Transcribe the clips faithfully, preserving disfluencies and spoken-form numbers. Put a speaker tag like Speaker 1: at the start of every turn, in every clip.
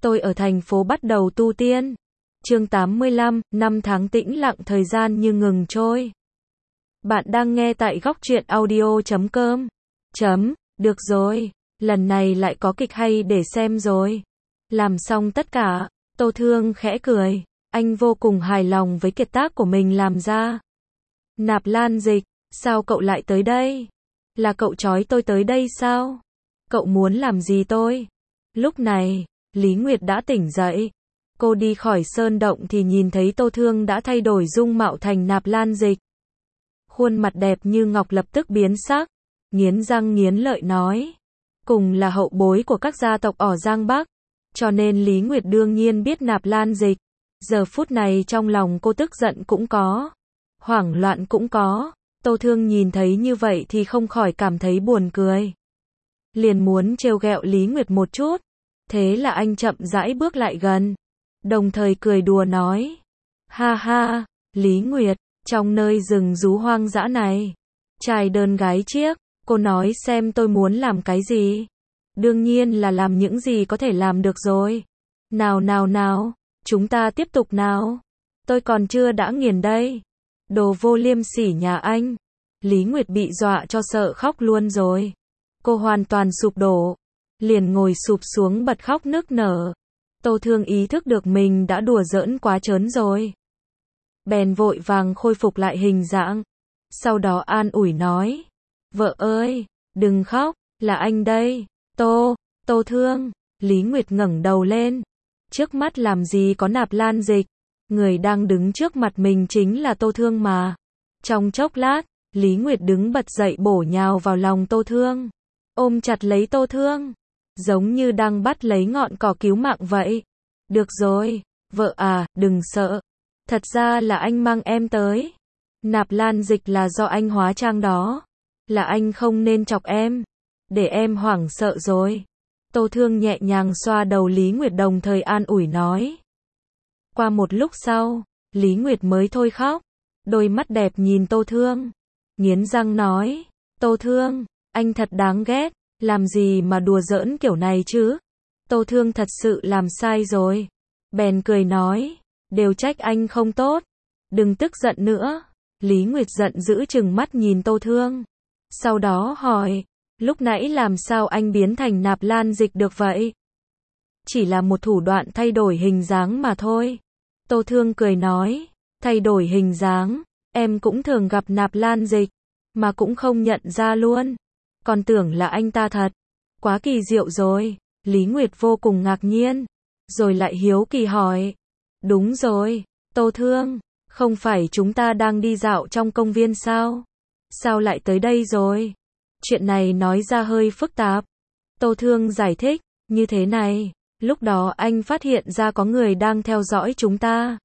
Speaker 1: tôi ở thành phố bắt đầu tu tiên. Chương tám mươi lăm, năm tháng tĩnh lặng thời gian như ngừng trôi. Bạn đang nghe tại góc truyện audio chấm com. Chấm, được rồi, lần này lại có kịch hay để xem rồi. Làm xong tất cả, Tô Thương khẽ cười, anh vô cùng hài lòng với kiệt tác của mình làm ra. Nạp Lan Dịch, sao cậu lại tới đây? Là cậu trói tôi tới đây sao? Cậu muốn làm gì tôi? Lúc này, Lý Nguyệt đã tỉnh dậy. Cô đi khỏi sơn động thì nhìn thấy Tô Thương đã thay đổi dung mạo thành Nạp Lan Dịch. Khuôn mặt đẹp như ngọc lập tức biến sắc, nghiến răng nghiến lợi nói. Cùng là hậu bối của các gia tộc ở Giang Bắc, cho nên Lý Nguyệt đương nhiên biết Nạp Lan Dịch. Giờ phút này trong lòng cô tức giận cũng có, hoảng loạn cũng có. Tô Thương nhìn thấy như vậy thì không khỏi cảm thấy buồn cười. Liền muốn trêu ghẹo Lý Nguyệt một chút. Thế là anh chậm rãi bước lại gần, đồng thời cười đùa nói. Ha ha, Lý Nguyệt, trong nơi rừng rú hoang dã này, trai đơn gái chiếc, cô nói xem tôi muốn làm cái gì? Đương nhiên là làm những gì có thể làm được rồi. Nào nào nào, chúng ta tiếp tục nào. Tôi còn chưa đã nghiền đây. Đồ vô liêm sỉ nhà anh. Lý Nguyệt bị dọa cho sợ khóc luôn rồi. Cô hoàn toàn sụp đổ, liền ngồi sụp xuống bật khóc nức nở. Tô Thương ý thức được mình đã đùa giỡn quá trớn rồi. Bèn vội vàng khôi phục lại hình dạng. Sau đó an ủi nói. Vợ ơi, đừng khóc, là anh đây. Tô, Tô Thương. Lý Nguyệt ngẩng đầu lên. Trước mắt làm gì có Nạp Lan Dịch. Người đang đứng trước mặt mình chính là Tô Thương mà. Trong chốc lát, Lý Nguyệt đứng bật dậy bổ nhào vào lòng Tô Thương. Ôm chặt lấy Tô Thương, giống như đang bắt lấy ngọn cỏ cứu mạng vậy. Được rồi, vợ à, đừng sợ. Thật ra là anh mang em tới. Nạp Lan Dịch là do anh hóa trang đó. Là anh không nên chọc em. Để em hoảng sợ rồi. Tô Thương nhẹ nhàng xoa đầu Lý Nguyệt đồng thời an ủi nói. Qua một lúc sau, Lý Nguyệt mới thôi khóc. Đôi mắt đẹp nhìn Tô Thương, nghiến răng nói. Tô Thương, anh thật đáng ghét. Làm gì mà đùa giỡn kiểu này chứ? Tô Thương thật sự làm sai rồi. Bèn cười nói. Đều trách anh không tốt. Đừng tức giận nữa. Lý Nguyệt giận dữ trừng mắt nhìn Tô Thương. Sau đó hỏi. Lúc nãy làm sao anh biến thành Nạp Lan Dịch được vậy? Chỉ là một thủ đoạn thay đổi hình dáng mà thôi. Tô Thương cười nói. Thay đổi hình dáng, em cũng thường gặp Nạp Lan Dịch, mà cũng không nhận ra luôn. Còn tưởng là anh ta thật. Quá kỳ diệu rồi. Lý Nguyệt vô cùng ngạc nhiên. Rồi lại hiếu kỳ hỏi. Đúng rồi, Tô Thương, không phải chúng ta đang đi dạo trong công viên sao? Sao lại tới đây rồi? Chuyện này nói ra hơi phức tạp. Tô Thương giải thích, như thế này, lúc đó anh phát hiện ra có người đang theo dõi chúng ta.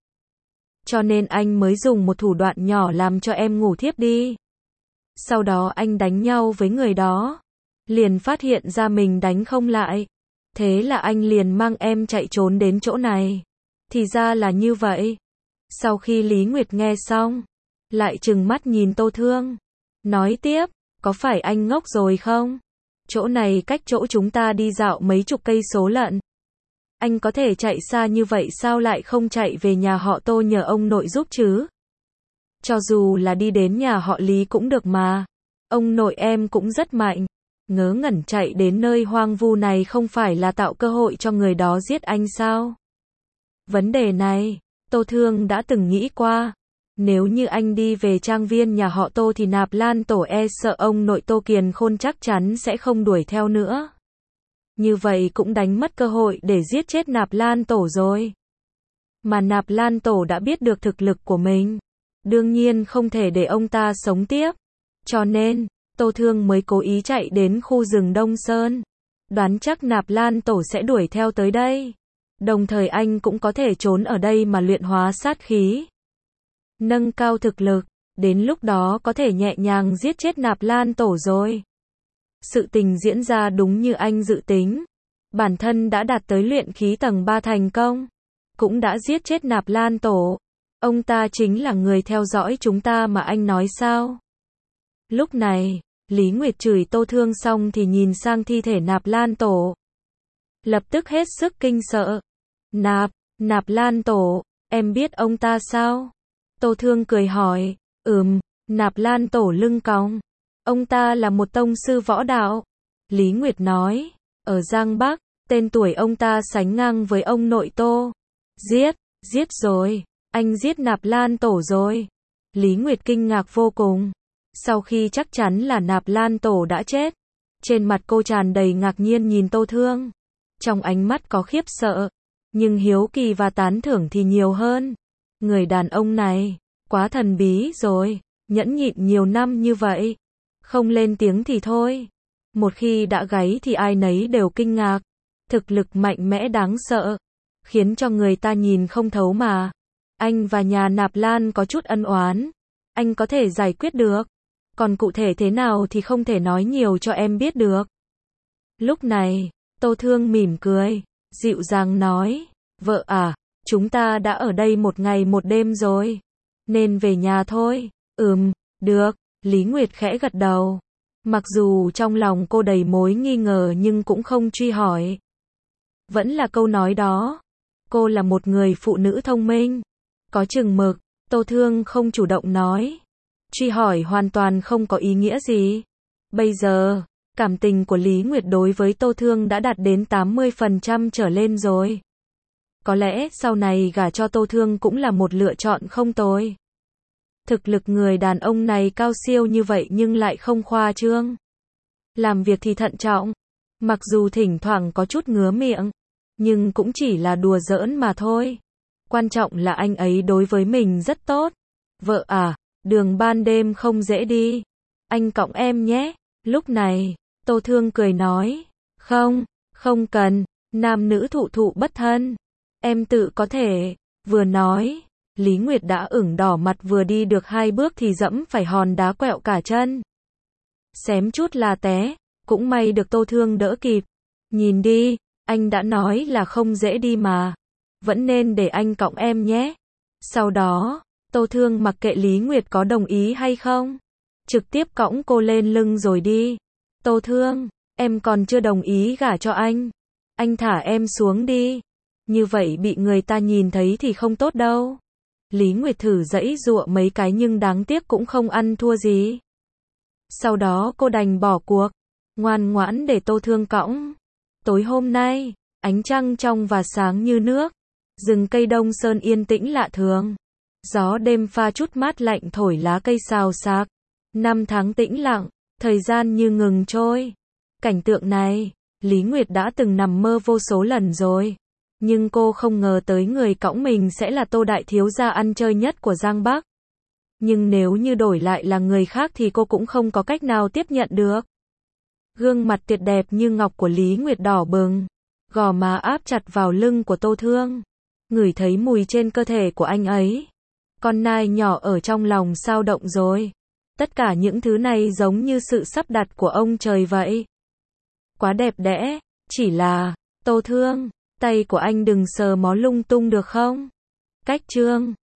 Speaker 1: Cho nên anh mới dùng một thủ đoạn nhỏ làm cho em ngủ thiếp đi. Sau đó anh đánh nhau với người đó. Liền phát hiện ra mình đánh không lại. Thế là anh liền mang em chạy trốn đến chỗ này. Thì ra là như vậy. Sau khi Lý Nguyệt nghe xong, lại trừng mắt nhìn Tô Thương. Nói tiếp, có phải anh ngốc rồi không? Chỗ này cách chỗ chúng ta đi dạo mấy chục cây số lận. Anh có thể chạy xa như vậy sao lại không chạy về nhà họ Tô nhờ ông nội giúp chứ? Cho dù là đi đến nhà họ Lý cũng được mà. Ông nội em cũng rất mạnh. Ngớ ngẩn chạy đến nơi hoang vu này không phải là tạo cơ hội cho người đó giết anh sao? Vấn đề này, Tô Thương đã từng nghĩ qua. Nếu như anh đi về trang viên nhà họ Tô thì Nạp Lan Tổ e sợ ông nội Tô Kiền Khôn chắc chắn sẽ không đuổi theo nữa. Như vậy cũng đánh mất cơ hội để giết chết Nạp Lan Tổ rồi. Mà Nạp Lan Tổ đã biết được thực lực của mình. Đương nhiên không thể để ông ta sống tiếp. Cho nên, Tô Thương mới cố ý chạy đến khu rừng Đông Sơn. Đoán chắc Nạp Lan Tổ sẽ đuổi theo tới đây. Đồng thời anh cũng có thể trốn ở đây mà luyện hóa sát khí. Nâng cao thực lực, đến lúc đó có thể nhẹ nhàng giết chết Nạp Lan Tổ rồi. Sự tình diễn ra đúng như anh dự tính. Bản thân đã đạt tới luyện khí tầng ba thành công. Cũng đã giết chết Nạp Lan Tổ. Ông ta chính là người theo dõi chúng ta mà anh nói sao? Lúc này, Lý Nguyệt chửi Tô Thương xong thì nhìn sang thi thể Nạp Lan Tổ. lập tức hết sức kinh sợ. Nạp, Nạp Lan Tổ, em biết ông ta sao? Tô Thương cười hỏi. Ừm, Nạp Lan Tổ lưng còng. Ông ta là một tông sư võ đạo. Lý Nguyệt nói. Ở Giang Bắc, tên tuổi ông ta sánh ngang với ông nội Tô. Giết, giết rồi. Anh giết Nạp Lan Tổ rồi. Lý Nguyệt kinh ngạc vô cùng. Sau khi chắc chắn là Nạp Lan Tổ đã chết, trên mặt cô tràn đầy ngạc nhiên nhìn Tô Thương. Trong ánh mắt có khiếp sợ, nhưng hiếu kỳ và tán thưởng thì nhiều hơn. Người đàn ông này, quá thần bí rồi, nhẫn nhịn nhiều năm như vậy. Không lên tiếng thì thôi. Một khi đã gáy thì ai nấy đều kinh ngạc. Thực lực mạnh mẽ đáng sợ, khiến cho người ta nhìn không thấu mà. Anh và nhà Nạp Lan có chút ân oán, anh có thể giải quyết được. Còn cụ thể thế nào thì không thể nói nhiều cho em biết được. Lúc này, Tô Thương mỉm cười, dịu dàng nói, vợ à, chúng ta đã ở đây một ngày một đêm rồi, nên về nhà thôi. Ừm, được, Lý Nguyệt khẽ gật đầu. Mặc dù trong lòng cô đầy mối nghi ngờ nhưng cũng không truy hỏi. Vẫn là câu nói đó, cô là một người phụ nữ thông minh, có chừng mực. Tô Thương không chủ động nói. Truy hỏi hoàn toàn không có ý nghĩa gì. Bây giờ, cảm tình của Lý Nguyệt đối với Tô Thương đã đạt đến tám mươi phần trăm trở lên rồi. Có lẽ sau này gả cho Tô Thương cũng là một lựa chọn không tồi. Thực lực người đàn ông này cao siêu như vậy nhưng lại không khoa trương. Làm việc thì thận trọng. Mặc dù thỉnh thoảng có chút ngứa miệng, nhưng cũng chỉ là đùa giỡn mà thôi. Quan trọng là anh ấy đối với mình rất tốt. Vợ à, đường ban đêm không dễ đi. Anh cõng em nhé. Lúc này, Tô Thương cười nói. Không, không cần, nam nữ thụ thụ bất thân. Em tự có thể. Vừa nói, Lý Nguyệt đã ửng đỏ mặt, vừa đi được hai bước thì dẫm phải hòn đá quẹo cả chân. Xém chút là té, cũng may được Tô Thương đỡ kịp. Nhìn đi, anh đã nói là không dễ đi mà. Vẫn nên để anh cõng em nhé. Sau đó, Tô Thương mặc kệ Lý Nguyệt có đồng ý hay không, trực tiếp cõng cô lên lưng rồi đi. Tô Thương, em còn chưa đồng ý gả cho anh. Anh thả em xuống đi. Như vậy bị người ta nhìn thấy thì không tốt đâu. Lý Nguyệt thử giãy giụa mấy cái nhưng đáng tiếc cũng không ăn thua gì. Sau đó cô đành bỏ cuộc, ngoan ngoãn để Tô Thương cõng. Tối hôm nay, ánh trăng trong và sáng như nước. Rừng cây Đông Sơn yên tĩnh lạ thường. Gió đêm pha chút mát lạnh thổi lá cây xào xạc. Năm tháng tĩnh lặng, thời gian như ngừng trôi. Cảnh tượng này, Lý Nguyệt đã từng nằm mơ vô số lần rồi. Nhưng cô không ngờ tới người cõng mình sẽ là Tô đại thiếu gia ăn chơi nhất của Giang Bắc. Nhưng nếu như đổi lại là người khác thì cô cũng không có cách nào tiếp nhận được. Gương mặt tuyệt đẹp như ngọc của Lý Nguyệt đỏ bừng, gò má áp chặt vào lưng của Tô Thương. Ngửi thấy mùi trên cơ thể của anh ấy. Con nai nhỏ ở trong lòng sao động rồi. Tất cả những thứ này giống như sự sắp đặt của ông trời vậy. Quá đẹp đẽ, chỉ là, Tô Thương, tay của anh đừng sờ mó lung tung được không? Cách chương